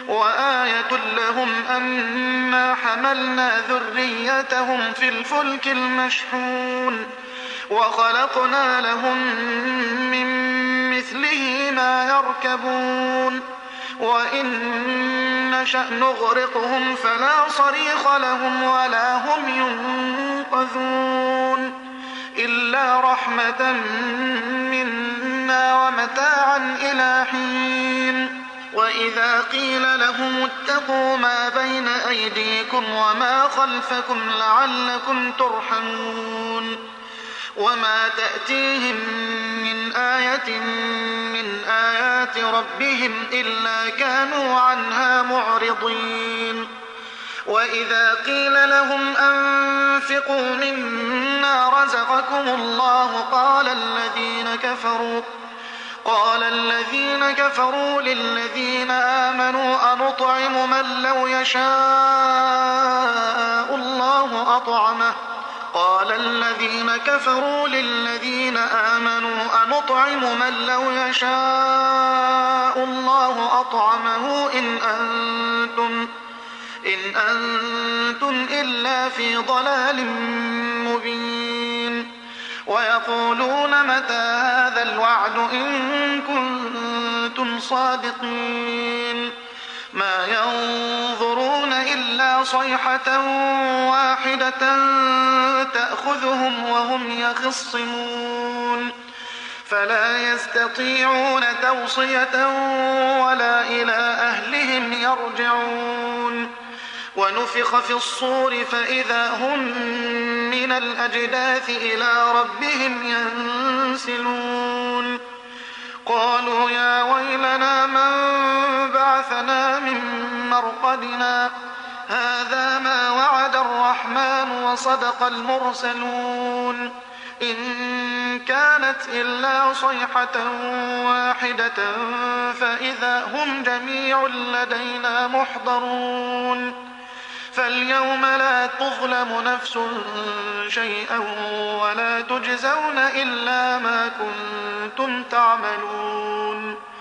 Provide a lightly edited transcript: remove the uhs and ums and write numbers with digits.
وآية لهم أنا حملنا ذريتهم في الفلك المشحون وخلقنا لهم من مثله ما يركبون وإن نشأ نغرقهم فلا صريخ لهم ولا هم ينقذون إلا رحمة منا ومتاعا إلى حين. وإذا قيل لهم اتقوا ما بين أيديكم وما خلفكم لعلكم ترحمون وما تأتيهم من آية من آيات ربهم إلا كانوا عنها معرضين. وإذا قيل لهم أنفقوا مما رزقكم الله قال الذين كفروا للذين آمنوا أنطعم من لو يشاء الله أطعمه قال الذين كفروا للذين آمنوا أنطعم من لو يشاء الله أطعمه إن أنتم إلا في ضلال مبين. ويقولون متى هذا الوعد إن كنتم صادقين ما ينظرون إلا صيحة واحدة تأخذهم وهم يخصمون فلا يستطيعون توصية ولا إلى أهلهم يرجعون. ونفخ في الصور فإذا هم من الأجداث إلى ربهم ينسلون قالوا يا ويلنا من بعثنا من مرقدنا هذا ما وعد الرحمن وصدق المرسلون إن كانت إلا صيحة واحدة فإذا هم جميع لدينا محضرون فاليوم لا تظلم نفس شيئا ولا تجزون إلا ما كنتم تعملون.